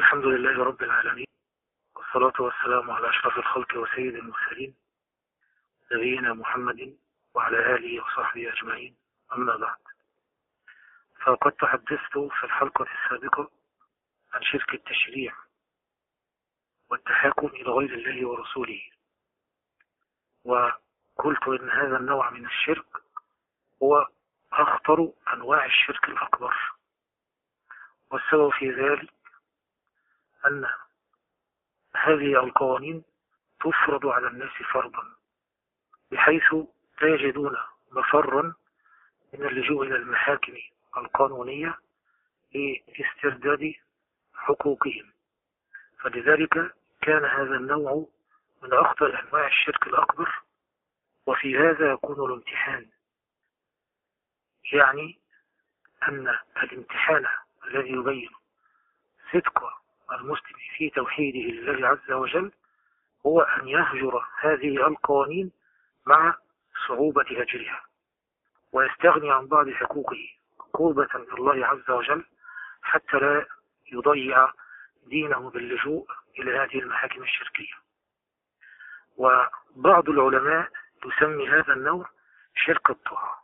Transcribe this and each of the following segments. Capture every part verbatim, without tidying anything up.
الحمد لله رب العالمين، والصلاة والسلام على أشرف الخلق وسيد المرسلين نبينا محمد وعلى آله وصحبه أجمعين، أما بعد. فقد تحدثت في الحلقة السابقة عن شرك التشريع والتحاكم إلى غير الله ورسوله، وقلت إن هذا النوع من الشرك هو أخطر أنواع الشرك الأكبر، والسبب في ذلك أن هذه القوانين تفرض على الناس فرضا، بحيث لا يجدون مفرا من اللجوء إلى المحاكم القانونية لاسترداد حقوقهم. فلذلك كان هذا النوع من أخطر أنواع الشرك الأكبر، وفي هذا يكون الامتحان، يعني أن الامتحان الذي يبين صدق المسلم في توحيده لله عز وجل هو أن يهجر هذه القوانين مع صعوبة هجرها، ويستغني عن بعض حقوقه قربة من الله عز وجل، حتى لا يضيع دينه باللجوء إلى هذه المحاكم الشركية. وبعض العلماء يسمي هذا النوع شرك الطاعة،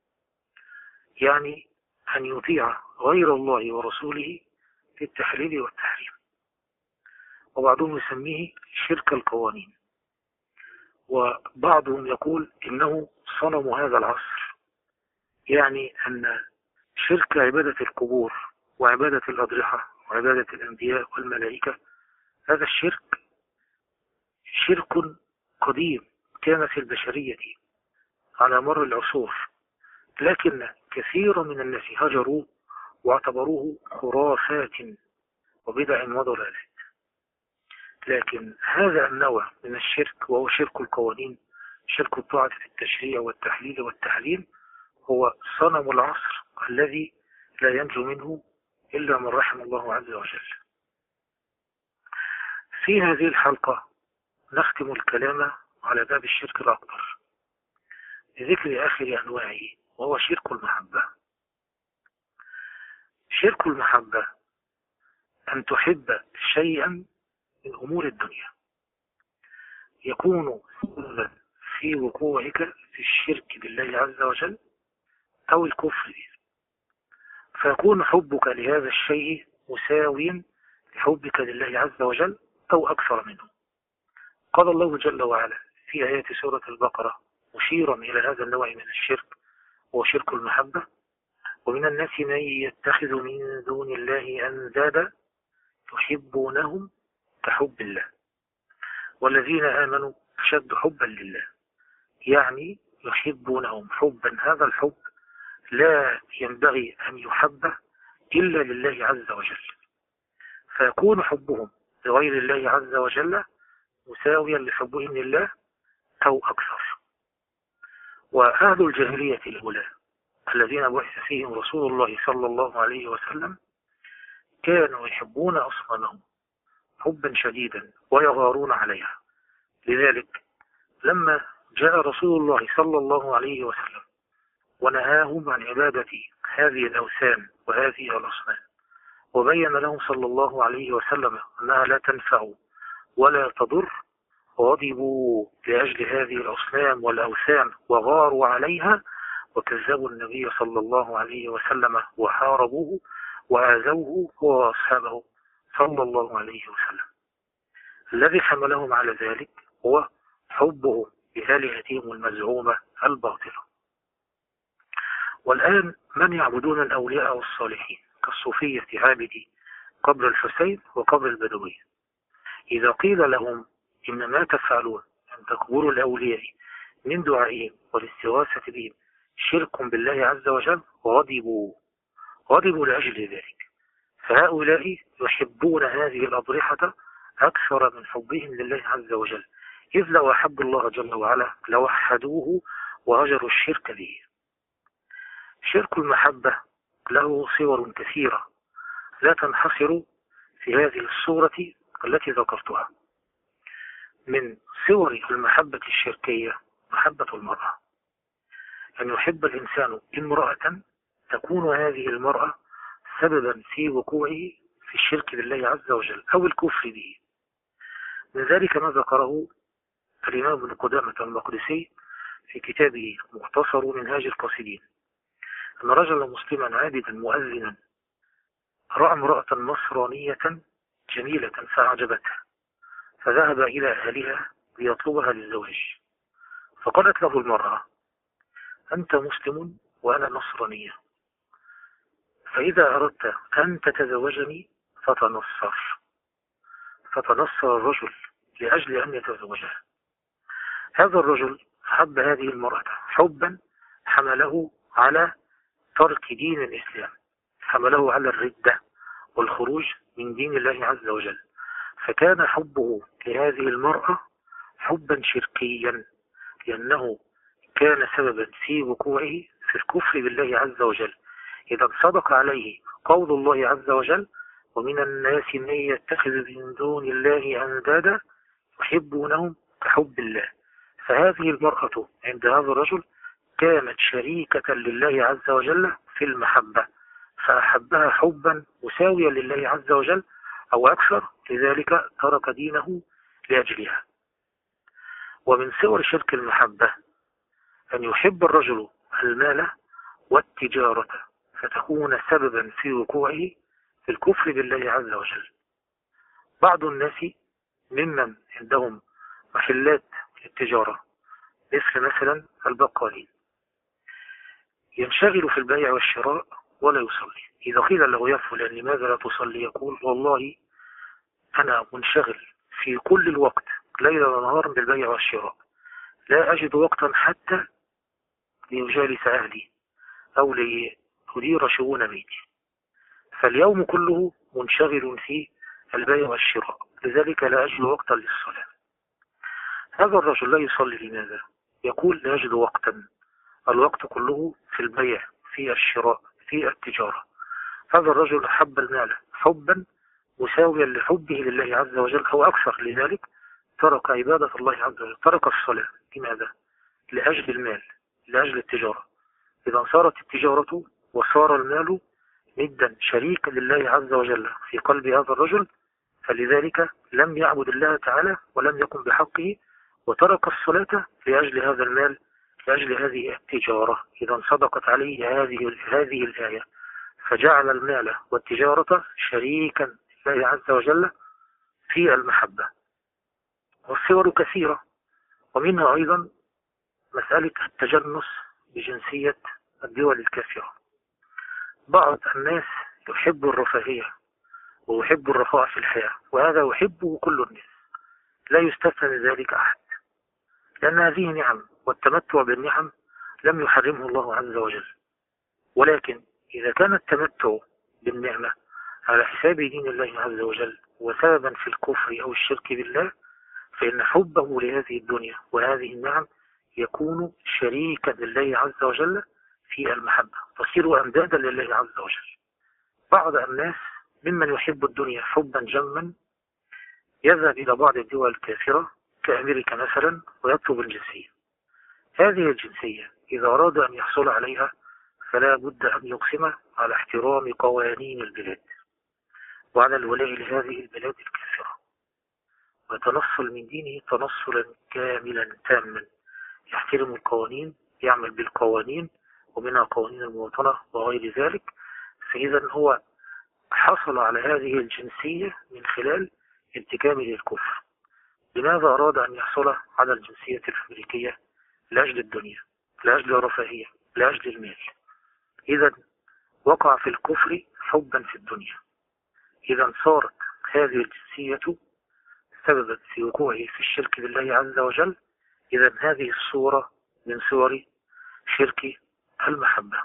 يعني أن يطيع غير الله ورسوله في التحليل والتحريم، وبعضهم يسميه شرك القوانين، وبعضهم يقول إنه صنم هذا العصر، يعني أن شرك عبادة القبور وعبادة الأضرحة وعبادة الأنبياء والملائكة، هذا الشرك شرك قديم كان في البشرية على مر العصور، لكن كثير من الناس هجروا واعتبروه خرافات وبدع وضلالات. لكن هذا النوع من الشرك، وهو شرك القوانين، شرك الطاعة في التشريع والتحليل والتحليم، هو صنم العصر الذي لا ينجو منه إلا من رحم الله عز وجل. في هذه الحلقة نختم الكلام على باب الشرك الأكبر بذكر آخر أنواعه، وهو شرك المحبة. شرك المحبة أن تحب شيئا من أمور الدنيا يكون سببا في وقوعك في الشرك بالله عز وجل أو الكفر به، فيكون حبك لهذا الشيء مساويا لحبك لله عز وجل أو أكثر منه. قال الله جل وعلا في آيات سورة البقرة مشيرا إلى هذا النوع من الشرك، وهو شرك المحبة: ومن الناس من يتخذ من دون الله أندادا يحبونهم كحب الله والذين آمنوا أشد حبا لله، يعني يحبونهم حبا، هذا الحب لا ينبغي أن يحب إلا لله عز وجل، فيكون حبهم لغير الله عز وجل مساويا لحبهم لله أو أكثر. وأهل الجاهلية الأولى الذين بعث فيهم رسول الله صلى الله عليه وسلم كانوا يحبون أصنامهم حبا شديدا ويغارون عليها. لذلك لما جاء رسول الله صلى الله عليه وسلم ونهاهم عن عبادة هذه الأوثان وهذه الأصنام، وبين لهم صلى الله عليه وسلم أنها لا تنفع ولا تضر، غضبوا لأجل هذه الأصنام والأوثان وغاروا عليها، وكذبوا النبي صلى الله عليه وسلم وحاربوه وآذوه هو وأصحابه صلى الله عليه وسلم. الذي حملهم على ذلك هو حبهم بآلهتهم المزعومة الباطلة. والآن من يعبدون الأولياء والصالحين كالصوفية عابدي قبر الحسين وقبر البدوي، إذا قيل لهم إن ما تفعلون أن تكبروا الأولياء من دعائهم والاستغاثة بهم شرك بالله عز وجل، غضبوا غضبوا لأجل ذلك. فهؤلاء يحبون هذه الأضرحة أكثر من حبهم لله عز وجل، إذ لو أحبوا الله جل وعلا لوحدوه وهجروا الشرك به. شرك المحبة له صور كثيرة لا تنحصر في هذه الصورة التي ذكرتها. من صور المحبة الشركية محبة المرأة، أن يحب الإنسان امرأة تكون هذه المرأة سببا في وقوعه في الشرك بالله عز وجل أو الكفر به. من ذلك ما ذكره الإمام ابن قدامة المقدسي في كتابه مختصر منهاج القاصدين، أن رجلا مسلما عابدا مؤذنا رأى امرأة نصرانية جميلة فأعجبته، فذهب إلى أهلها ليطلبها للزواج، فقالت له المرأة: أنت مسلم وأنا نصرانية، فإذا أردت أن تتزوجني فتنصر. فتنصر الرجل لأجل أن يتزوجها. هذا الرجل حب هذه المرأة حبا حمله على ترك دين الإسلام، حمله على الردة والخروج من دين الله عز وجل، فكان حبه لهذه المرأة حبا شركيا، لأنه كان سببا في وقوعه في الكفر بالله عز وجل. إذا صدق عليه قول الله عز وجل: ومن الناس من يتخذ من دون الله أندادا يحبونهم كحب الله. فهذه المرأة عند هذا الرجل كانت شريكة لله عز وجل في المحبة، فأحبها حبا مساويا لله عز وجل أو أكثر، لذلك ترك دينه لأجلها. ومن صور شرك المحبة أن يحب الرجل المال والتجارة فتكون سببا في وقوعه في الكفر بالله عز وجل. بعض الناس ممن عندهم محلات للتجارة مثل مثلا البقالين ينشغل في البيع والشراء ولا يصلي. إذا قيل له: يا فلان لماذا لا تصلي؟ يقول: والله أنا منشغل في كل الوقت ليلا ونهارا بالبيع والشراء، لا أجد وقتا حتى ليجالس أهلي أو ليدير شؤون بيتي، فاليوم كله منشغل في البيع والشراء، لذلك لا أجد وقتا للصلاة. هذا الرجل لا يصلي. لماذا؟ يقول: لا أجد وقتا، الوقت كله في البيع، في الشراء، في التجارة. هذا الرجل أحب المال حبا مساويا لحبه لله عز وجل أو أكثر، لذلك ترك عبادة الله عز وجل، ترك الصلاة. لماذا؟ لأجل المال، لأجل التجارة. إذا صارت التجارة وصار المال ندا شريكا لله عز وجل في قلب هذا الرجل، فلذلك لم يعبد الله تعالى ولم يقم بحقه، وترك الصلاة لأجل هذا المال، لأجل هذه التجارة. إذا صدقت عليه هذه هذه الآية، فجعل المال والتجارة شريكا لله عز وجل في المحبة. والصور كثيرة، ومنها أيضا مسألة التجنس بجنسية الدول الكافرة. بعض الناس يحب الرفاهية ويحب الرخاء في الحياة، وهذا يحبه كل الناس، لا يستثنى من ذلك أحد، لأن هذه نعم، والتمتع بالنعم لم يحرمه الله عز وجل. ولكن إذا كان التمتع بالنعمة على حساب دين الله عز وجل وسببا في الكفر أو الشرك بالله، فإن حبه لهذه الدنيا وهذه النعم يكون شريكا لله عز وجل في المحبة، تصير أندادا لله عز وجل. بعض الناس ممن يحب الدنيا حبا جما يذهب إلى بعض الدول الكافرة كأمريكا مثلا ويطلب الجنسية. هذه الجنسية إذا أراد أن يحصل عليها فلا بد أن يقسم على احترام قوانين البلاد وعلى الولاء لهذه البلاد الكافرة، ويتنصل من دينه تنصلا كاملا تاما، يحترم القوانين، يعمل بالقوانين ومنها قوانين المواطنة وغير ذلك. فإذا هو حصل على هذه الجنسية من خلال انتكامه للكفر. لماذا أراد أن يحصل على الجنسية الأمريكية؟ لأجل الدنيا، لأجل الرفاهية، لأجل المال. إذا وقع في الكفر حبا في الدنيا. إذا صارت هذه الجنسية سببا في وقوعه في الشرك بالله عز وجل. إذا هذه الصورة من صور شرك المحبة.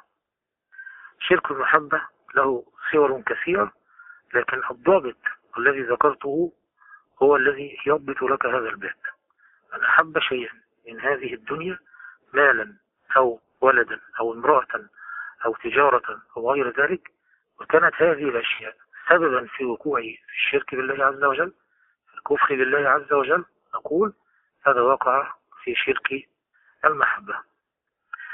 شرك المحبة له صور كثيرة، لكن الضابط الذي ذكرته هو الذي يضبط لك هذا الباب. من أحب شيئا من هذه الدنيا، مالا أو ولدا أو امرأة أو تجارة أو غير ذلك، وكانت هذه الأشياء سببا في وقوعه في الشرك بالله عز وجل، في الكفر بالله عز وجل، نقول هذا وقع في شرك المحبة.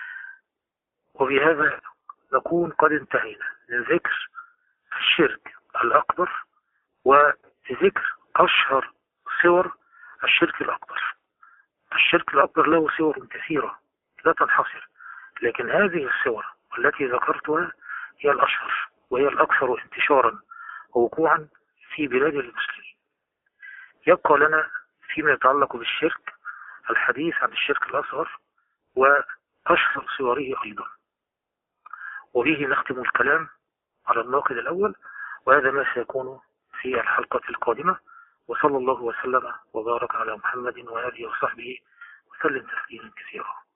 وبهذا نكون قد انتهينا من ذكر الشرك الأكبر وذكر أشهر صور الشرك الأكبر. الشرك الأكبر له صور كثيرة لا تنحصر، لكن هذه الصور التي ذكرتها هي الأشهر وهي الأكثر انتشارا ووقوعا في بلاد المسلمين. يبقى لنا فيما يتعلق بالشرك الحديث عن الشرك الأصغر وأشهر صوره أيضا، وبه نختم الكلام على الناقد الأول، وهذا ما سيكون في الحلقة القادمة. وصلى الله وسلم وبارك على محمد وآله وصحبه وسلم تسليما كثيرا.